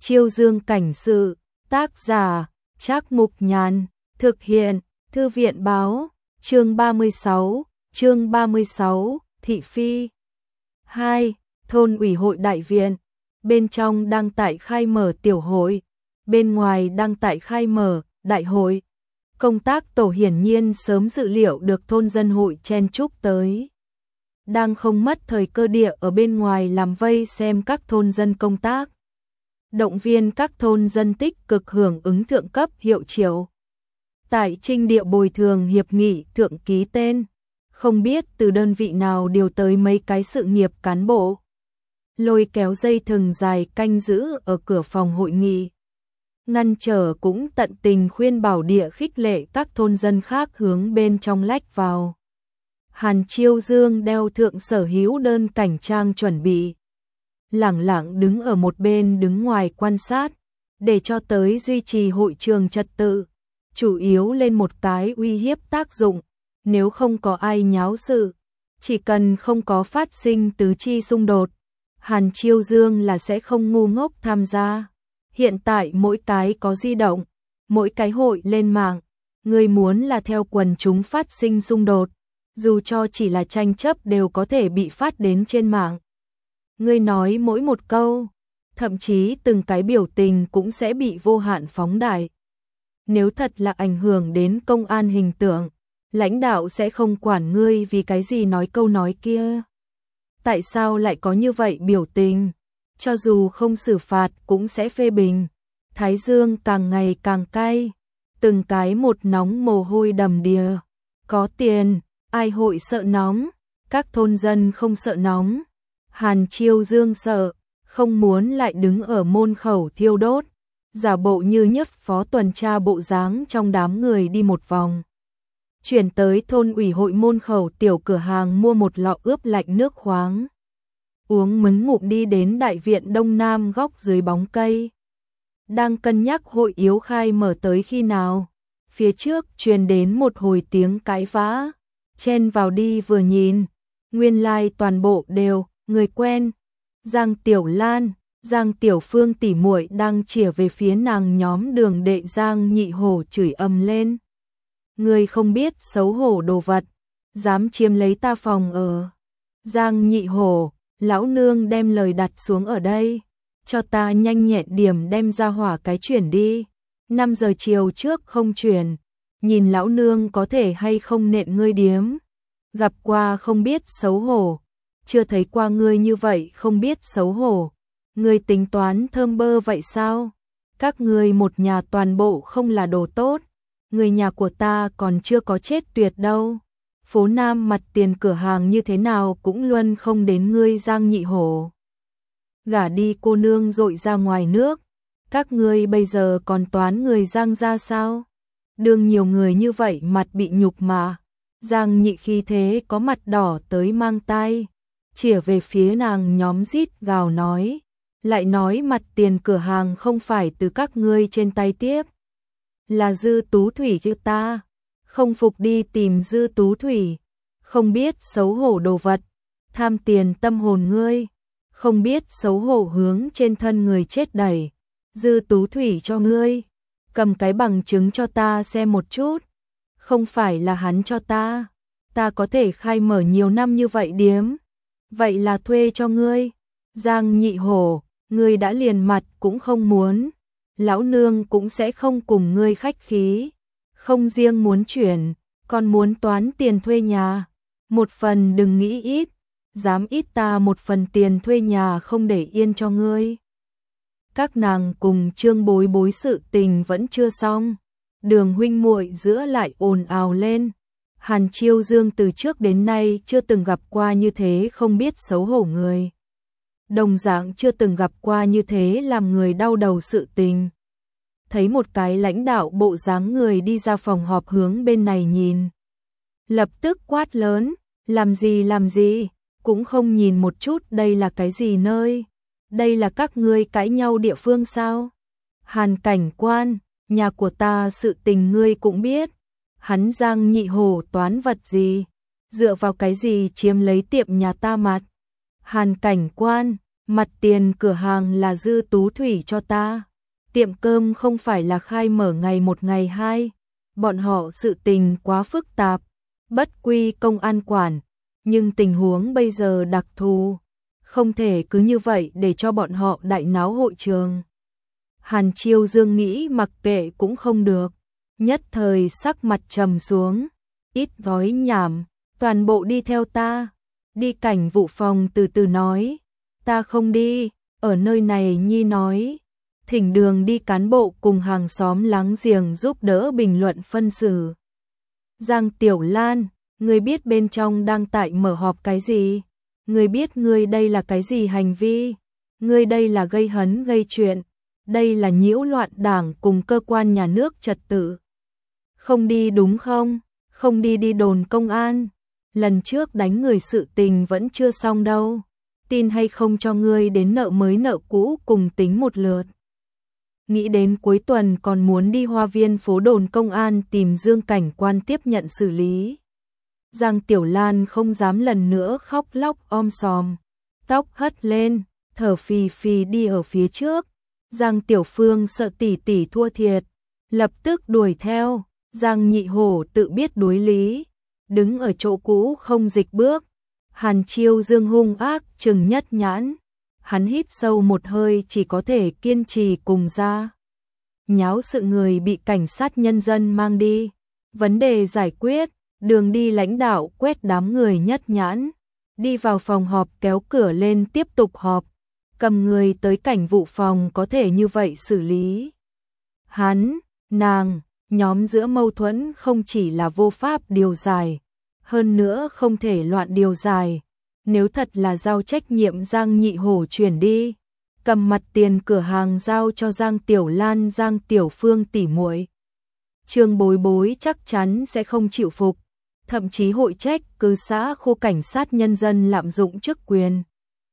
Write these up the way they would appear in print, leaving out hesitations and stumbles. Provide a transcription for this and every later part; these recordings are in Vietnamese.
Chiêu Dương cảnh sự, tác giả, Trác Mục Nhàn, thực hiện, Thư viện báo, chương 36, Thị Phi. 2. Thôn ủy hội đại viện, bên trong đang tại khai mở tiểu hội, bên ngoài đang tại khai mở đại hội. Công tác tổ hiển nhiên sớm dự liệu được thôn dân hội chen chúc tới. Đang không mất thời cơ địa ở bên ngoài làm vây xem các thôn dân công tác. Động viên các thôn dân tích cực hưởng ứng thượng cấp hiệu triệu. Tại trinh địa bồi thường hiệp nghị thượng ký tên, không biết từ đơn vị nào điều tới mấy cái sự nghiệp cán bộ. Lôi kéo dây thừng dài canh giữ ở cửa phòng hội nghị. Ngăn trở cũng tận tình khuyên bảo địa khích lệ các thôn dân khác hướng bên trong lách vào. Hàn Chiêu Dương đeo thượng sở hữu đơn cảnh trang chuẩn bị. Lẳng lặng đứng ở một bên đứng ngoài quan sát, để cho tới duy trì hội trường trật tự. Chủ yếu lên một cái uy hiếp tác dụng, nếu không có ai nháo sự, chỉ cần không có phát sinh tứ chi xung đột, Hàn Chiêu Dương là sẽ không ngu ngốc tham gia. Hiện tại mỗi cái có di động, mỗi cái hội lên mạng, người muốn là theo quần chúng phát sinh xung đột, dù cho chỉ là tranh chấp đều có thể bị phát đến trên mạng. Người nói mỗi một câu, thậm chí từng cái biểu tình cũng sẽ bị vô hạn phóng đại. Nếu thật là ảnh hưởng đến công an hình tượng, lãnh đạo sẽ không quản ngươi vì cái gì nói câu nói kia. Tại sao lại có như vậy biểu tình? Cho dù không xử phạt cũng sẽ phê bình. Thái dương càng ngày càng cay, từng cái một nóng mồ hôi đầm đìa. Có tiền, ai hội sợ nóng, các thôn dân không sợ nóng. Hàn Chiêu Dương sợ, không muốn lại đứng ở môn khẩu thiêu đốt, giả bộ như nhất phó tuần tra bộ dáng trong đám người đi một vòng. Chuyển tới thôn ủy hội môn khẩu tiểu cửa hàng mua một lọ ướp lạnh nước khoáng. Uống mứng ngụm đi đến đại viện đông nam góc dưới bóng cây. Đang cân nhắc hội yếu khai mở tới khi nào. Phía trước truyền đến một hồi tiếng cãi vã. Chen vào đi vừa nhìn. Nguyên lai toàn bộ đều, người quen. Giang Tiểu Lan, Giang Tiểu Phương tỉ muội đang chĩa về phía nàng nhóm Đường Đệ Giang Nhị Hổ chửi ầm lên. Người không biết xấu hổ đồ vật, dám chiếm lấy ta phòng ở. Giang Nhị Hổ, lão nương đem lời đặt xuống ở đây, cho ta nhanh nhẹn điểm đem ra hỏa cái chuyển đi. 5 giờ chiều trước không chuyển, nhìn lão nương có thể hay không nện ngươi điếm. Gặp qua không biết xấu hổ, chưa thấy qua ngươi như vậy không biết xấu hổ. Ngươi tính toán thơm bơ vậy sao? Các ngươi một nhà toàn bộ không là đồ tốt. Người nhà của ta còn chưa có chết tuyệt đâu. Phố Nam mặt tiền cửa hàng như thế nào cũng luân không đến ngươi Giang Nhị Hổ. Gả đi cô nương dội ra ngoài nước. Các ngươi bây giờ còn toán người Giang ra sao? Đương nhiều người như vậy mặt bị nhục mà. Giang Nhị khi thế có mặt đỏ tới mang tai. Chỉa về phía nàng nhóm rít gào nói. Lại nói mặt tiền cửa hàng không phải từ các ngươi trên tay tiếp. Là Dư Tú Thủy chứ ta. Không phục đi tìm Dư Tú Thủy. Không biết xấu hổ đồ vật. Tham tiền tâm hồn ngươi. Không biết xấu hổ hướng trên thân người chết đẩy. Dư Tú Thủy cho ngươi. Cầm cái bằng chứng cho ta xem một chút. Không phải là hắn cho ta. Ta có thể khai mở nhiều năm như vậy điếm. Vậy là thuê cho ngươi. Giang Nhị Hổ, ngươi đã liền mặt cũng không muốn. Lão nương cũng sẽ không cùng ngươi khách khí. Không riêng muốn chuyển, còn muốn toán tiền thuê nhà. Một phần đừng nghĩ ít, dám ít ta một phần tiền thuê nhà không để yên cho ngươi. Các nàng cùng Trương Bối Bối sự tình vẫn chưa xong. Đường huynh muội giữa lại ồn ào lên. Hàn Chiêu Dương từ trước đến nay chưa từng gặp qua như thế không biết xấu hổ người. Đồng dạng chưa từng gặp qua như thế làm người đau đầu sự tình. Thấy một cái lãnh đạo bộ dáng người đi ra phòng họp hướng bên này nhìn. Lập tức quát lớn, làm gì, cũng không nhìn một chút đây là cái gì nơi. Đây là các ngươi cãi nhau địa phương sao? Hàn cảnh quan, nhà của ta sự tình ngươi cũng biết. Hắn Giang Nhị Hổ toán vật gì? Dựa vào cái gì chiếm lấy tiệm nhà ta mặt? Hàn cảnh quan, Mặt tiền cửa hàng là Dư Tú Thủy cho ta. Tiệm cơm không phải là khai mở ngày một ngày hai. Bọn họ sự tình quá phức tạp, bất quy công an quản. Nhưng tình huống bây giờ đặc thù, không thể cứ như vậy để cho bọn họ đại náo hội trường. Hàn Chiêu Dương nghĩ mặc kệ cũng không được, nhất thời sắc mặt trầm xuống, ít nói nhảm, toàn bộ đi theo ta. Đi cảnh vụ phòng từ từ nói, ta không đi, ở nơi này Nhi nói, thỉnh đường đi cán bộ cùng hàng xóm láng giềng giúp đỡ bình luận phân xử. Giang Tiểu Lan, ngươi biết bên trong đang tại mở họp cái gì? Ngươi biết ngươi đây là cái gì hành vi? Ngươi đây là gây hấn gây chuyện, đây là nhiễu loạn đảng cùng cơ quan nhà nước trật tự. Không đi đúng không? Không đi đi đồn công an. Lần trước đánh người sự tình vẫn chưa xong đâu. Tin hay không cho ngươi đến nợ mới nợ cũ cùng tính một lượt. Nghĩ đến cuối tuần còn muốn đi Hoa Viên phố đồn công an tìm Dương cảnh quan tiếp nhận xử lý. Giang Tiểu Lan không dám lần nữa khóc lóc om sòm, tóc hất lên, thở phì phì đi ở phía trước. Giang Tiểu Phương sợ tỷ tỷ thua thiệt, lập tức đuổi theo. Giang Nhị Hổ tự biết đối lý, đứng ở chỗ cũ không dịch bước. Hàn Chiêu Dương hung ác trừng nhất nhãn, hắn hít sâu một hơi chỉ có thể kiên trì cùng ra. Nháo sự người bị cảnh sát nhân dân mang đi, vấn đề giải quyết, đường đi lãnh đạo quét đám người nhất nhãn, đi vào phòng họp kéo cửa lên tiếp tục họp, cầm người tới cảnh vụ phòng có thể như vậy xử lý. Hắn, nàng, nhóm giữa mâu thuẫn không chỉ là vô pháp điều giải, hơn nữa không thể loạn điều giải. Nếu thật là giao trách nhiệm Giang Nhị Hổ chuyển đi, cầm mặt tiền cửa hàng giao cho Giang Tiểu Lan, Giang Tiểu Phương tỉ muội, Trương Bối Bối chắc chắn sẽ không chịu phục, thậm chí hội trách cứ xã khu cảnh sát nhân dân lạm dụng chức quyền.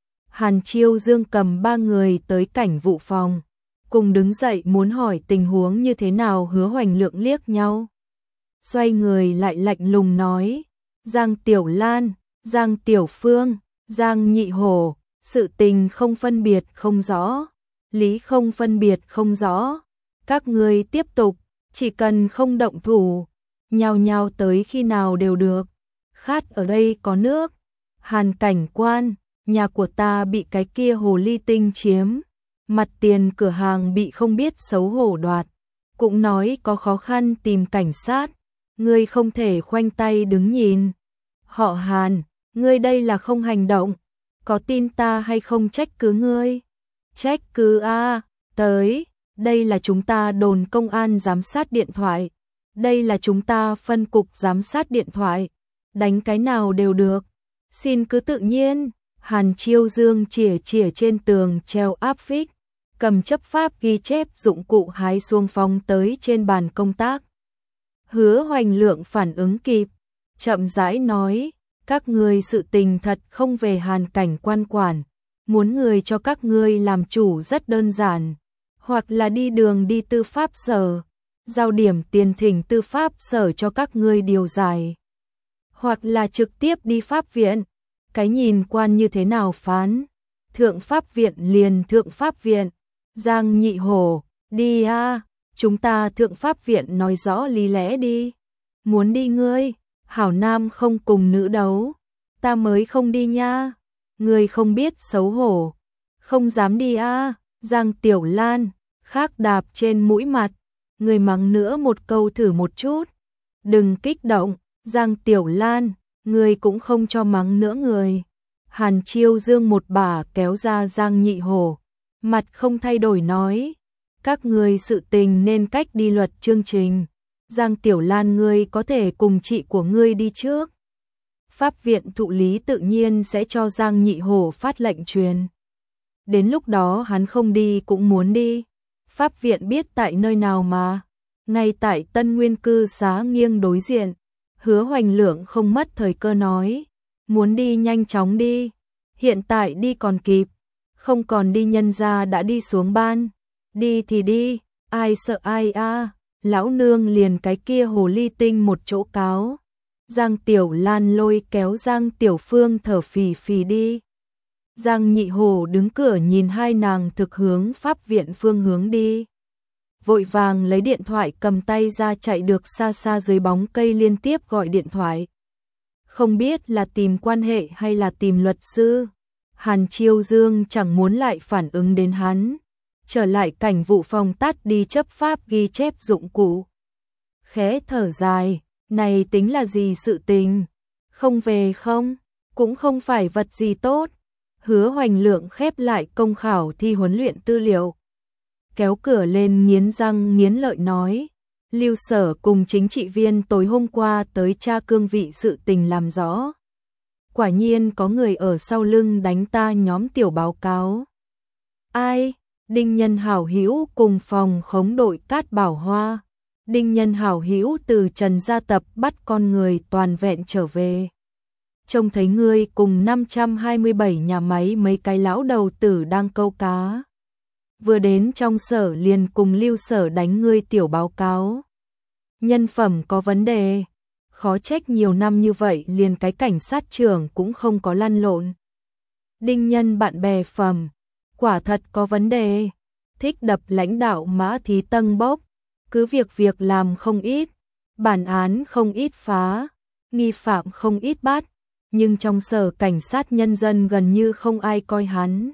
Hàn Chiêu Dương cầm 3 người tới cảnh vụ phòng, cùng đứng dậy muốn hỏi tình huống như thế nào. Hứa Hoành Lượng liếc nhau, xoay người lại lạnh lùng nói, Giang Tiểu Lan, Giang Tiểu Phương, Giang Nhị Hổ, sự tình không phân biệt không rõ, lý không phân biệt không rõ, các ngươi tiếp tục, chỉ cần không động thủ, nhao nhao tới khi nào đều được. Khát ở đây có nước. Hàn cảnh quan, nhà của ta bị cái kia hồ ly tinh chiếm, mặt tiền cửa hàng bị không biết xấu hổ đoạt, cũng nói có khó khăn tìm cảnh sát, ngươi không thể khoanh tay đứng nhìn. Họ Hàn, ngươi đây là không hành động, có tin ta hay không trách cứ ngươi? Trách cứ a, tới, đây là chúng ta đồn công an giám sát điện thoại, đây là chúng ta phân cục giám sát điện thoại, đánh cái nào đều được, xin cứ tự nhiên. Hàn Chiêu Dương chỉa chỉa trên tường treo áp phích, cầm chấp pháp ghi chép dụng cụ hái xuông phong tới trên bàn công tác. Hứa Hoành Lượng phản ứng kịp, chậm rãi nói, các ngươi sự tình thật không về Hàn cảnh quan quản, muốn người cho các ngươi làm chủ rất đơn giản, hoặc là đi đường đi tư pháp sở, giao điểm tiền thỉnh tư pháp sở cho các ngươi điều giải, hoặc là trực tiếp đi pháp viện, cái nhìn quan như thế nào phán, thượng pháp viện liền thượng pháp viện. Giang Nhị Hổ, đi a, chúng ta thượng pháp viện nói rõ lý lẽ đi. Muốn đi ngươi, hảo nam không cùng nữ đấu, ta mới không đi nha. Ngươi không biết xấu hổ, không dám đi a. Giang Tiểu Lan, khác đạp trên mũi mặt, ngươi mắng nữa một câu thử một chút. Đừng kích động, Giang Tiểu Lan, ngươi cũng không cho mắng nữa người. Hàn Chiêu Dương một bà kéo ra Giang Nhị Hổ, mặt không thay đổi nói, các ngươi sự tình nên cách đi luật chương trình. Giang Tiểu Lan, ngươi có thể cùng chị của ngươi đi trước. Pháp viện thụ lý tự nhiên sẽ cho Giang Nhị Hổ phát lệnh truyền. Đến lúc đó hắn không đi cũng muốn đi. Pháp viện biết tại nơi nào mà. Ngay tại Tân Nguyên cư xá nghiêng đối diện. Hứa Hoành Lượng không mất thời cơ nói, muốn đi nhanh chóng đi, hiện tại đi còn kịp, không còn đi nhân ra đã đi xuống ban, đi thì đi, ai sợ ai a. Lão nương liền cái kia hồ ly tinh một chỗ cáo. Giang Tiểu Lan lôi kéo Giang Tiểu Phương thở phì phì đi. Giang Nhị Hổ đứng cửa nhìn hai nàng thực hướng pháp viện phương hướng đi. Vội vàng lấy điện thoại cầm tay ra chạy được xa xa dưới bóng cây liên tiếp gọi điện thoại. Không biết là tìm quan hệ hay là tìm luật sư. Hàn Chiêu Dương chẳng muốn lại phản ứng đến hắn. Trở lại cảnh vụ phòng tắt đi chấp pháp ghi chép dụng cụ. Khẽ thở dài, này tính là gì sự tình? Không về không? Cũng không phải vật gì tốt. Hứa Hoành Lượng khép lại công khảo thi huấn luyện tư liệu. Kéo cửa lên nghiến răng nghiến lợi nói. Lưu Sở cùng chính trị viên tối hôm qua tới tra cương vị sự tình làm rõ. Quả nhiên có người ở sau lưng đánh ta nhóm tiểu báo cáo. Ai? Đinh Nhân Hảo Hữu cùng phòng khống đội Cát Bảo Hoa. Đinh Nhân Hảo Hữu từ Trần Gia Tập bắt con người toàn vẹn trở về. Trông thấy ngươi cùng 527 nhà máy mấy cái lão đầu tử đang câu cá. Vừa đến trong sở liền cùng Lưu Sở đánh ngươi tiểu báo cáo. Nhân phẩm có vấn đề. Khó trách nhiều năm như vậy liền cái cảnh sát trưởng cũng không có lăn lộn. Đinh Nhân bạn bè phẩm. Quả thật có vấn đề. Thích đập lãnh đạo Mã Thí Tân bốc. Cứ việc làm không ít. Bản án không ít phá. Nghi phạm không ít bắt. Nhưng trong sở cảnh sát nhân dân gần như không ai coi hắn.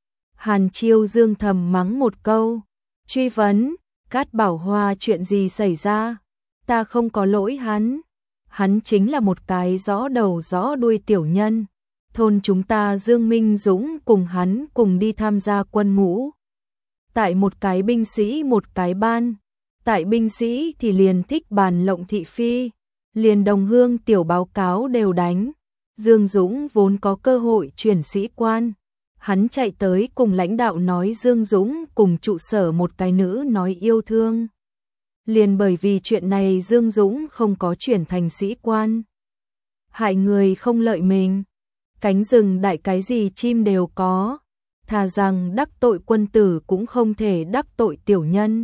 Hàn Chiêu Dương thầm mắng một câu. Truy vấn, Cát Bảo Hoa chuyện gì xảy ra? Ta không có lỗi hắn. Hắn chính là một cái rõ đầu rõ đuôi tiểu nhân. Thôn chúng ta Dương Minh Dũng cùng hắn cùng đi tham gia quân ngũ. Tại một cái binh sĩ một cái ban. Tại binh sĩ thì liền thích bàn lộng thị phi. Liền đồng hương tiểu báo cáo đều đánh. Dương Dũng vốn có cơ hội chuyển sĩ quan. Hắn chạy tới cùng lãnh đạo nói Dương Dũng cùng trụ sở một cái nữ nói yêu thương. Liền bởi vì chuyện này Dương Dũng không có chuyển thành sĩ quan. Hại người không lợi mình. Cánh rừng đại cái gì chim đều có. Thà rằng đắc tội quân tử cũng không thể đắc tội tiểu nhân.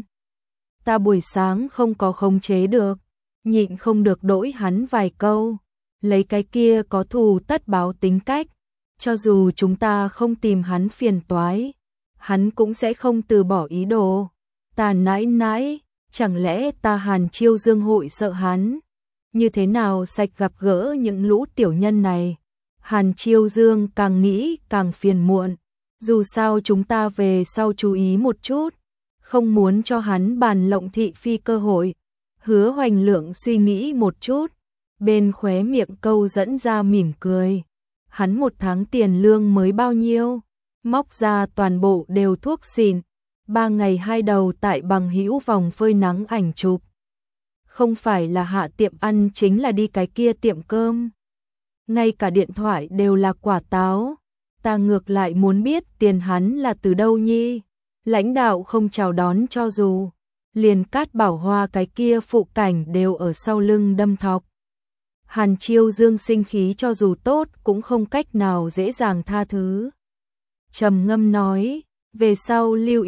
Ta buổi sáng không có khống chế được. Nhịn không được đỗi hắn vài câu. Lấy cái kia có thù tất báo tính cách. Cho dù chúng ta không tìm hắn phiền toái, hắn cũng sẽ không từ bỏ ý đồ. Ta nãi, chẳng lẽ ta Hàn Chiêu Dương hội sợ hắn? Như thế nào sạch gặp gỡ những lũ tiểu nhân này? Hàn Chiêu Dương càng nghĩ càng phiền muộn. Dù sao chúng ta về sau chú ý một chút. Không muốn cho hắn bàn lộng thị phi cơ hội. Hứa Hoành Lượng suy nghĩ một chút. Bên khóe miệng câu dẫn ra mỉm cười. Hắn một tháng tiền lương mới bao nhiêu? Móc ra toàn bộ đều thuốc xịn. 3 ngày 2 đầu tại Bằng Hữu vòng phơi nắng ảnh chụp. Không phải là hạ tiệm ăn chính là đi cái kia tiệm cơm. Ngay cả điện thoại đều là quả táo. Ta ngược lại muốn biết tiền hắn là từ đâu nhi. Lãnh đạo không chào đón cho dù. Liền Cát Bảo Hoa cái kia phụ cảnh đều ở sau lưng đâm thọc. Hàn Chiêu Dương sinh khí cho dù tốt cũng không cách nào dễ dàng tha thứ. Trầm ngâm nói, về sau lưu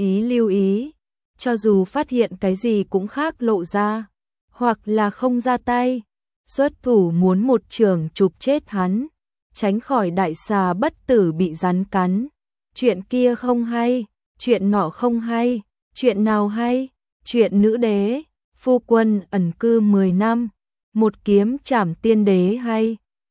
ý, cho dù phát hiện cái gì cũng khác lộ ra, hoặc là không ra tay, xuất thủ muốn một trường chụp chết hắn, tránh khỏi đại xà bất tử bị rắn cắn. Chuyện kia không hay, chuyện nọ không hay, chuyện nào hay, chuyện nữ đế, phu quân ẩn cư 10 năm. Một kiếm trảm tiên đế hay.